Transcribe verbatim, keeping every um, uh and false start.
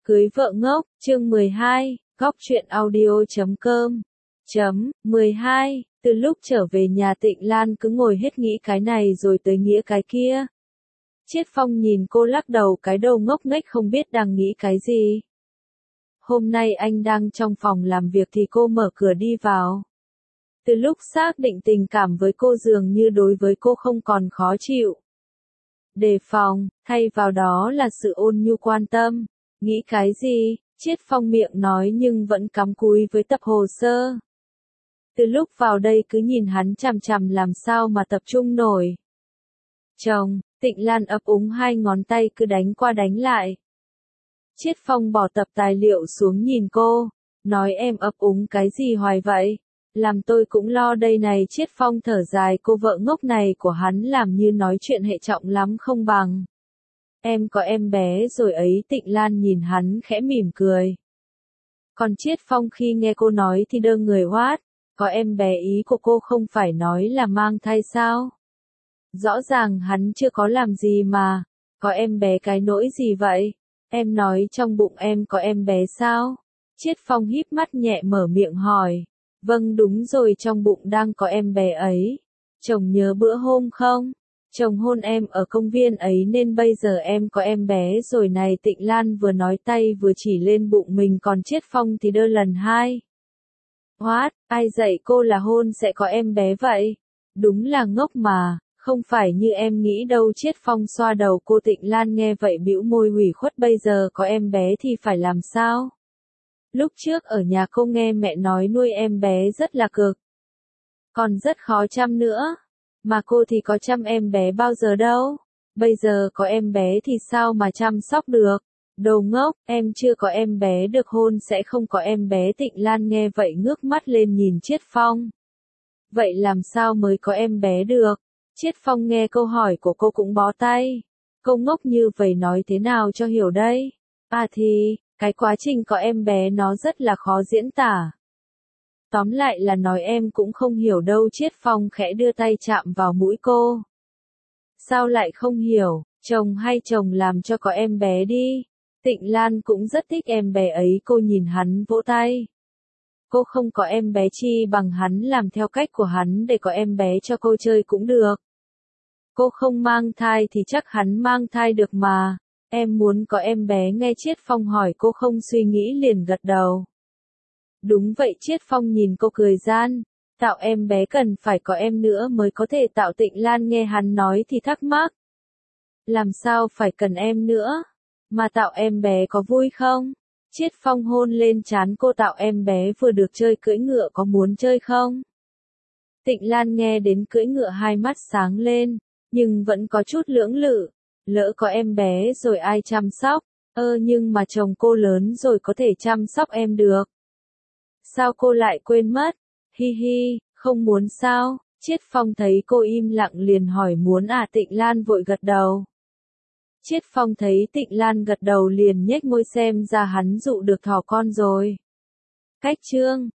Cưới vợ ngốc, chương mười hai, góc truyện audio chấm com. Chấm, mười hai, từ lúc trở về nhà Tịnh Lan cứ ngồi hết nghĩ cái này rồi tới nghĩa cái kia. Chiết Phong nhìn cô lắc đầu cái đầu ngốc nghếch không biết đang nghĩ cái gì. Hôm nay anh đang trong phòng làm việc thì cô mở cửa đi vào. Từ lúc xác định tình cảm với cô dường như đối với cô không còn khó chịu, đề phòng, thay vào đó là sự ôn nhu quan tâm. Nghĩ cái gì? Chiết Phong miệng nói nhưng vẫn cắm cúi với tập hồ sơ. Từ lúc vào đây cứ nhìn hắn chằm chằm làm sao mà tập trung nổi. Chồng, Tịnh Lan ấp úng hai ngón tay cứ đánh qua đánh lại. Chiết Phong bỏ tập tài liệu xuống nhìn cô, nói em ấp úng cái gì hoài vậy? Làm tôi cũng lo đây này. Chiết Phong thở dài, cô vợ ngốc này của hắn làm như nói chuyện hệ trọng lắm không bằng. Em có em bé rồi ấy. Tịnh Lan nhìn hắn khẽ mỉm cười. Còn Chiết Phong khi nghe cô nói thì đơ người hoát. Có em bé ý của cô không phải nói là mang thai sao? Rõ ràng hắn chưa có làm gì mà. Có em bé cái nỗi gì vậy? Em nói trong bụng em có em bé sao? Chiết Phong híp mắt nhẹ mở miệng hỏi. Vâng đúng rồi, trong bụng đang có em bé ấy. Chồng nhớ bữa hôm không? Chồng hôn em ở công viên ấy nên bây giờ em có em bé rồi này. Tịnh Lan vừa nói tay vừa chỉ lên bụng mình, còn Chiết Phong thì đơ lần hai. What? Ai dạy cô là hôn sẽ có em bé vậy? Đúng là ngốc mà, không phải như em nghĩ đâu. Chiết Phong xoa đầu cô. Tịnh Lan nghe vậy bĩu môi ủy khuất, bây giờ có em bé thì phải làm sao? Lúc trước ở nhà cô nghe mẹ nói nuôi em bé rất là cực, còn rất khó chăm nữa. Mà cô thì có chăm em bé bao giờ đâu. Bây giờ có em bé thì sao mà chăm sóc được. Đồ ngốc, em chưa có em bé được hôn sẽ không có em bé. Tịnh Lan nghe vậy ngước mắt lên nhìn Chiết Phong. Vậy làm sao mới có em bé được? Chiết Phong nghe câu hỏi của cô cũng bó tay. Cô ngốc như vậy nói thế nào cho hiểu đây? À thì, cái quá trình có em bé nó rất là khó diễn tả. Tóm lại là nói em cũng không hiểu đâu. Chiết Phong khẽ đưa tay chạm vào mũi cô. Sao lại không hiểu? Chồng hay chồng làm cho có em bé đi. Tịnh Lan cũng rất thích em bé ấy. Cô nhìn hắn vỗ tay. Cô không có em bé chi bằng hắn làm theo cách của hắn để có em bé cho cô chơi cũng được. Cô không mang thai thì chắc hắn mang thai được mà. Em muốn có em bé nghe Chiết Phong hỏi, cô không suy nghĩ liền gật đầu. Đúng vậy. Chiết Phong nhìn cô cười gian. Tạo em bé cần phải có em nữa mới có thể tạo. Tịnh Lan nghe hắn nói thì thắc mắc. Làm sao phải cần em nữa? Mà tạo em bé có vui không? Chiết Phong hôn lên trán cô. Tạo em bé vừa được chơi cưỡi ngựa, có muốn chơi không? Tịnh Lan nghe đến cưỡi ngựa hai mắt sáng lên, nhưng vẫn có chút lưỡng lự. Lỡ có em bé rồi ai chăm sóc? Ơ nhưng mà chồng cô lớn rồi có thể chăm sóc em được. Sao cô lại quên mất? Hi hi, không muốn sao? Chiết Phong thấy cô im lặng liền hỏi muốn à? Tịnh Lan vội gật đầu. Chiết Phong thấy Tịnh Lan gật đầu liền nhếch môi xem ra hắn dụ được thỏ con rồi. Cách chương